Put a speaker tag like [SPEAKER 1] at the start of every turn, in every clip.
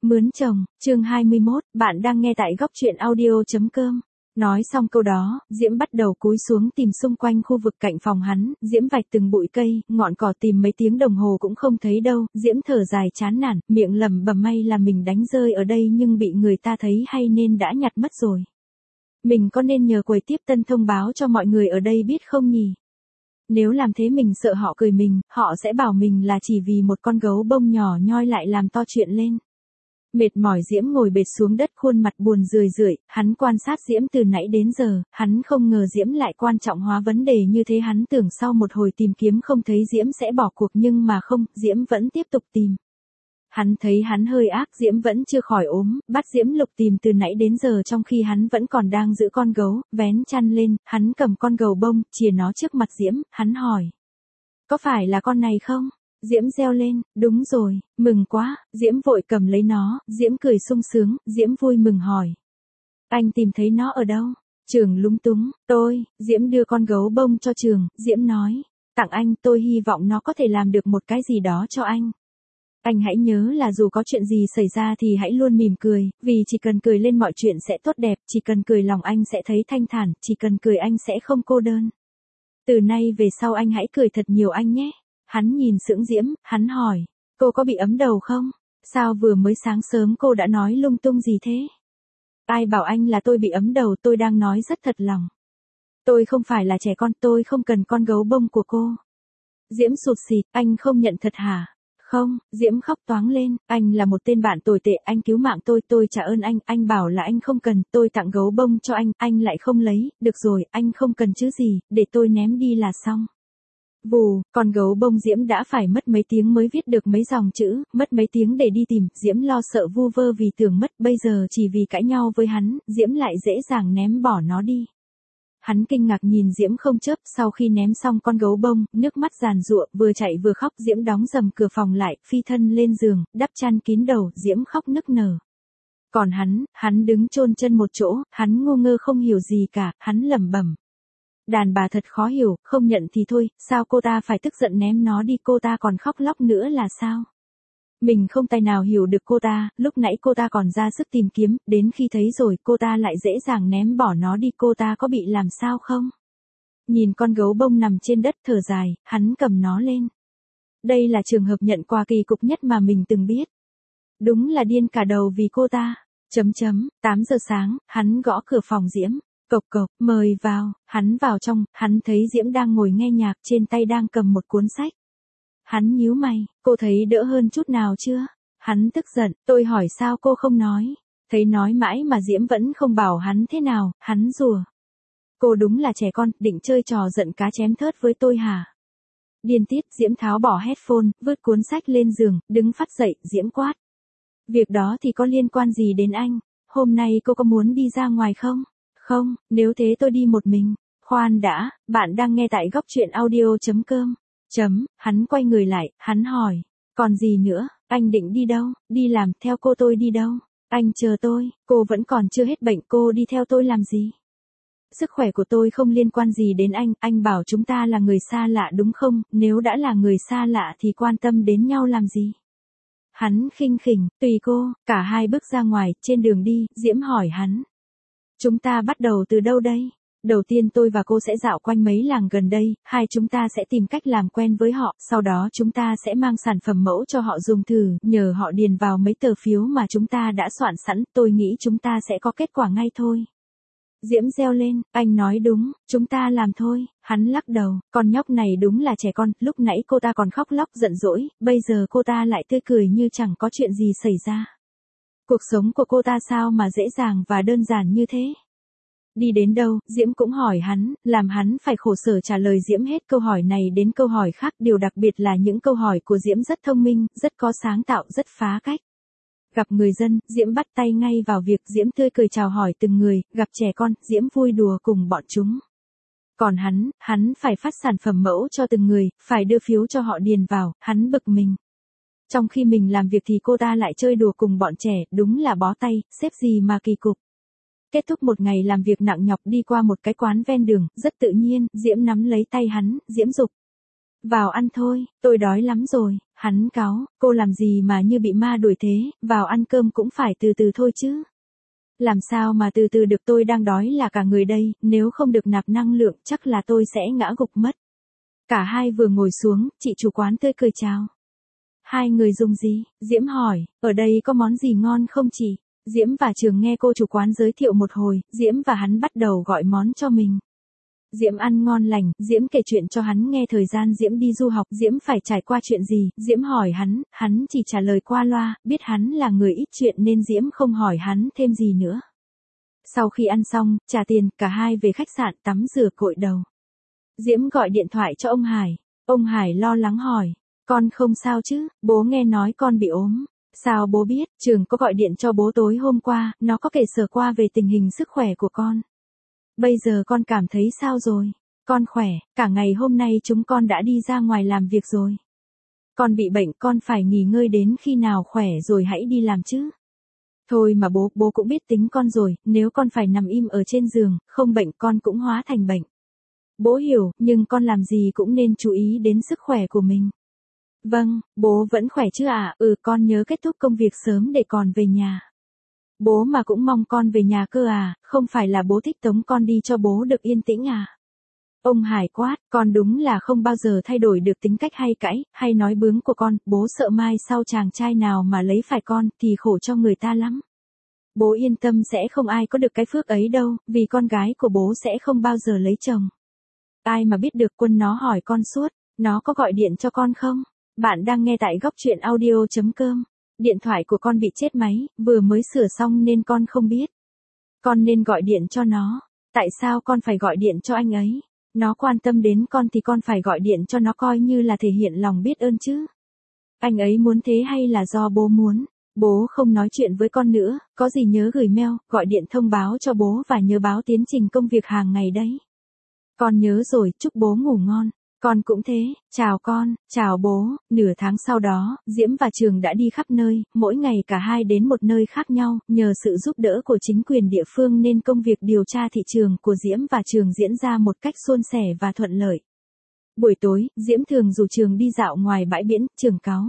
[SPEAKER 1] Mướn chồng, chương 21, bạn đang nghe tại góc truyện audio.com. Nói xong câu đó, Diễm bắt đầu cúi xuống tìm xung quanh khu vực cạnh phòng hắn, Diễm vạch từng bụi cây, ngọn cỏ tìm mấy tiếng đồng hồ cũng không thấy đâu, Diễm thở dài chán nản, miệng lẩm bẩm may là mình đánh rơi ở đây nhưng bị người ta thấy hay nên đã nhặt mất rồi. Mình có nên nhờ quầy tiếp tân thông báo cho mọi người ở đây biết không nhỉ? Nếu làm thế mình sợ họ cười mình, họ sẽ bảo mình là chỉ vì một con gấu bông nhỏ nhoi lại làm to chuyện lên. Mệt mỏi Diễm ngồi bệt xuống đất khuôn mặt buồn rười rượi, hắn quan sát Diễm từ nãy đến giờ, hắn không ngờ Diễm lại quan trọng hóa vấn đề như thế, hắn tưởng sau một hồi tìm kiếm không thấy Diễm sẽ bỏ cuộc nhưng mà không, Diễm vẫn tiếp tục tìm. Hắn thấy hắn hơi ác, Diễm vẫn chưa khỏi ốm, bắt Diễm lục tìm từ nãy đến giờ trong khi hắn vẫn còn đang giữ con gấu, vén chăn lên, hắn cầm con gấu bông, chìa nó trước mặt Diễm, hắn hỏi. Có phải là con này không? Diễm reo lên, đúng rồi, mừng quá, Diễm vội cầm lấy nó, Diễm cười sung sướng, Diễm vui mừng hỏi. Anh tìm thấy nó ở đâu? Trường lúng túng, Diễm đưa con gấu bông cho Trường, Diễm nói, tặng anh, tôi hy vọng nó có thể làm được một cái gì đó cho anh. Anh hãy nhớ là dù có chuyện gì xảy ra thì hãy luôn mỉm cười, vì chỉ cần cười lên mọi chuyện sẽ tốt đẹp, chỉ cần cười lòng anh sẽ thấy thanh thản, chỉ cần cười anh sẽ không cô đơn. Từ nay về sau anh hãy cười thật nhiều anh nhé. Hắn nhìn sững Diễm, hắn hỏi, cô có bị ấm đầu không? Sao vừa mới sáng sớm cô đã nói lung tung gì thế? Ai bảo anh là tôi bị ấm đầu, tôi đang nói rất thật lòng. Tôi không phải là trẻ con, tôi không cần con gấu bông của cô. Diễm sụt sịt, anh không nhận thật hả? Không, Diễm khóc toáng lên, anh là một tên bạn tồi tệ, anh cứu mạng tôi trả ơn anh bảo là anh không cần, tôi tặng gấu bông cho anh lại không lấy, được rồi, anh không cần chứ gì, để tôi ném đi là xong. Vù, con gấu bông Diễm đã phải mất mấy tiếng mới viết được mấy dòng chữ, mất mấy tiếng để đi tìm, Diễm lo sợ vu vơ vì tưởng mất, bây giờ chỉ vì cãi nhau với hắn, Diễm lại dễ dàng ném bỏ nó đi. Hắn kinh ngạc nhìn Diễm không chớp, sau khi ném xong con gấu bông, nước mắt giàn giụa, vừa chạy vừa khóc, Diễm đóng rầm cửa phòng lại, phi thân lên giường, đắp chăn kín đầu, Diễm khóc nức nở. Còn hắn đứng chôn chân một chỗ, hắn ngu ngơ không hiểu gì cả, hắn lẩm bẩm. Đàn bà thật khó hiểu, không nhận thì thôi, sao cô ta phải tức giận ném nó đi, cô ta còn khóc lóc nữa là sao? Mình không tài nào hiểu được cô ta, lúc nãy cô ta còn ra sức tìm kiếm, đến khi thấy rồi cô ta lại dễ dàng ném bỏ nó đi, cô ta có bị làm sao không? Nhìn con gấu bông nằm trên đất thở dài, hắn cầm nó lên. Đây là trường hợp nhận quà kỳ cục nhất mà mình từng biết. Đúng là điên cả đầu vì cô ta. 8 giờ sáng, hắn gõ cửa phòng Diễm. Cộc cộc, mời vào, hắn vào trong, hắn thấy Diễm đang ngồi nghe nhạc, trên tay đang cầm một cuốn sách. Hắn nhíu mày, cô thấy đỡ hơn chút nào chưa? Hắn tức giận, tôi hỏi sao cô không nói? Thấy nói mãi mà Diễm vẫn không bảo hắn thế nào, hắn rủa. Cô đúng là trẻ con, định chơi trò giận cá chém thớt với tôi hả? Điên tiết, Diễm tháo bỏ headphone, vứt cuốn sách lên giường, đứng phắt dậy, Diễm quát. Việc đó thì có liên quan gì đến anh? Hôm nay cô có muốn đi ra ngoài không? Không, nếu thế tôi đi một mình. Khoan đã, bạn đang nghe tại góc truyện audio.com. Hắn quay người lại, hắn hỏi. Còn gì nữa, anh định đi đâu? Đi làm, theo cô tôi đi đâu? Anh chờ tôi, cô vẫn còn chưa hết bệnh, cô đi theo tôi làm gì? Sức khỏe của tôi không liên quan gì đến anh bảo chúng ta là người xa lạ đúng không? Nếu đã là người xa lạ thì quan tâm đến nhau làm gì? Hắn khinh khỉnh, tùy cô, cả hai bước ra ngoài, trên đường đi, Diễm hỏi hắn. Chúng ta bắt đầu từ đâu đây? Đầu tiên tôi và cô sẽ dạo quanh mấy làng gần đây, hai chúng ta sẽ tìm cách làm quen với họ, sau đó chúng ta sẽ mang sản phẩm mẫu cho họ dùng thử, nhờ họ điền vào mấy tờ phiếu mà chúng ta đã soạn sẵn, tôi nghĩ chúng ta sẽ có kết quả ngay thôi. Diễm reo lên, anh nói đúng, chúng ta làm thôi, hắn lắc đầu, con nhóc này đúng là trẻ con, lúc nãy cô ta còn khóc lóc giận dỗi, bây giờ cô ta lại tươi cười như chẳng có chuyện gì xảy ra. Cuộc sống của cô ta sao mà dễ dàng và đơn giản như thế? Đi đến đâu, Diễm cũng hỏi hắn, làm hắn phải khổ sở trả lời Diễm hết câu hỏi này đến câu hỏi khác, điều đặc biệt là những câu hỏi của Diễm rất thông minh, rất có sáng tạo, rất phá cách. Gặp người dân, Diễm bắt tay ngay vào việc, Diễm tươi cười chào hỏi từng người, gặp trẻ con, Diễm vui đùa cùng bọn chúng. Còn hắn phải phát sản phẩm mẫu cho từng người, phải đưa phiếu cho họ điền vào, hắn bực mình. Trong khi mình làm việc thì cô ta lại chơi đùa cùng bọn trẻ, đúng là bó tay, xếp gì mà kỳ cục. Kết thúc một ngày làm việc nặng nhọc đi qua một cái quán ven đường, rất tự nhiên, Diễm nắm lấy tay hắn, Diễm dục. Vào ăn thôi, tôi đói lắm rồi, hắn cáu, cô làm gì mà như bị ma đuổi thế, vào ăn cơm cũng phải từ từ thôi chứ. Làm sao mà từ từ được, tôi đang đói là cả người đây, nếu không được nạp năng lượng chắc là tôi sẽ ngã gục mất. Cả hai vừa ngồi xuống, chị chủ quán tươi cười chào. Hai người dùng gì? Diễm hỏi, ở đây có món gì ngon không chị? Diễm và Trường nghe cô chủ quán giới thiệu một hồi, Diễm và hắn bắt đầu gọi món cho mình. Diễm ăn ngon lành, Diễm kể chuyện cho hắn nghe thời gian Diễm đi du học, Diễm phải trải qua chuyện gì, Diễm hỏi hắn chỉ trả lời qua loa, biết hắn là người ít chuyện nên Diễm không hỏi hắn thêm gì nữa. Sau khi ăn xong, trả tiền, cả hai về khách sạn tắm rửa cội đầu. Diễm gọi điện thoại cho ông Hải lo lắng hỏi, con không sao chứ, bố nghe nói con bị ốm. Sao bố biết? Trường có gọi điện cho bố tối hôm qua, nó có kể sơ qua về tình hình sức khỏe của con. Bây giờ con cảm thấy sao rồi? Con khỏe, cả ngày hôm nay chúng con đã đi ra ngoài làm việc rồi. Con bị bệnh, con phải nghỉ ngơi đến khi nào khỏe rồi hãy đi làm chứ. Thôi mà bố cũng biết tính con rồi, nếu con phải nằm im ở trên giường, không bệnh con cũng hóa thành bệnh. Bố hiểu, nhưng con làm gì cũng nên chú ý đến sức khỏe của mình. Vâng, bố vẫn khỏe chứ ạ? Con nhớ kết thúc công việc sớm để còn về nhà. Bố mà cũng mong con về nhà cơ à, không phải là bố thích tống con đi cho bố được yên tĩnh à? Ông Hải quát, con đúng là không bao giờ thay đổi được tính cách hay cãi, hay nói bướng của con, bố sợ mai sau chàng trai nào mà lấy phải con, thì khổ cho người ta lắm. Bố yên tâm sẽ không ai có được cái phước ấy đâu, vì con gái của bố sẽ không bao giờ lấy chồng. Ai mà biết được, Quân nó hỏi con suốt, nó có gọi điện cho con không? Bạn đang nghe tại góc truyện audio.com. Điện thoại của con bị chết máy, vừa mới sửa xong nên con không biết. Con nên gọi điện cho nó. Tại sao con phải gọi điện cho anh ấy? Nó quan tâm đến con thì con phải gọi điện cho nó coi như là thể hiện lòng biết ơn chứ. Anh ấy muốn thế hay là do bố muốn? Bố không nói chuyện với con nữa, có gì nhớ gửi mail, gọi điện thông báo cho bố và nhớ báo tiến trình công việc hàng ngày đấy. Con nhớ rồi, chúc bố ngủ ngon. Con cũng thế, chào con, chào bố. Nửa tháng sau đó, Diễm và Trường đã đi khắp nơi, mỗi ngày cả hai đến một nơi khác nhau, nhờ sự giúp đỡ của chính quyền địa phương nên công việc điều tra thị trường của Diễm và Trường diễn ra một cách suôn sẻ và thuận lợi. Buổi tối, Diễm thường rủ Trường đi dạo ngoài bãi biển, Trường cáu.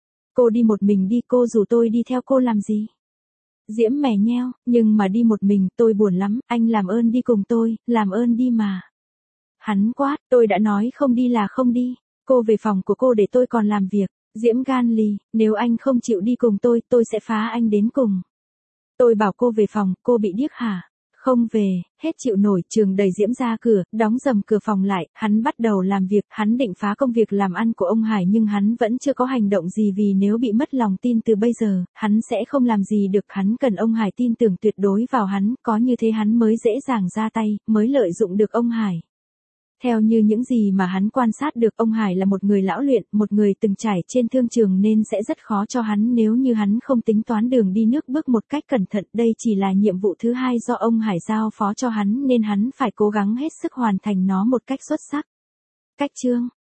[SPEAKER 1] Cô đi một mình đi, cô rủ tôi đi theo cô làm gì? Diễm mè nheo, nhưng mà đi một mình tôi buồn lắm, anh làm ơn đi cùng tôi, làm ơn đi mà. Hắn quát, tôi đã nói không đi là không đi, cô về phòng của cô để tôi còn làm việc. Diễm gan lì, nếu anh không chịu đi cùng tôi sẽ phá anh đến cùng. Tôi bảo cô về phòng, cô bị điếc hả? Không về, hết chịu nổi. Trường đẩy Diễm ra cửa, đóng rầm cửa phòng lại, hắn bắt đầu làm việc, hắn định phá công việc làm ăn của ông Hải nhưng hắn vẫn chưa có hành động gì vì nếu bị mất lòng tin từ bây giờ, hắn sẽ không làm gì được, hắn cần ông Hải tin tưởng tuyệt đối vào hắn, có như thế hắn mới dễ dàng ra tay, mới lợi dụng được ông Hải. Theo như những gì mà hắn quan sát được, ông Hải là một người lão luyện, một người từng trải trên thương trường nên sẽ rất khó cho hắn nếu như hắn không tính toán đường đi nước bước một cách cẩn thận. Đây chỉ là nhiệm vụ thứ hai do ông Hải giao phó cho hắn nên hắn phải cố gắng hết sức hoàn thành nó một cách xuất sắc. Cách chương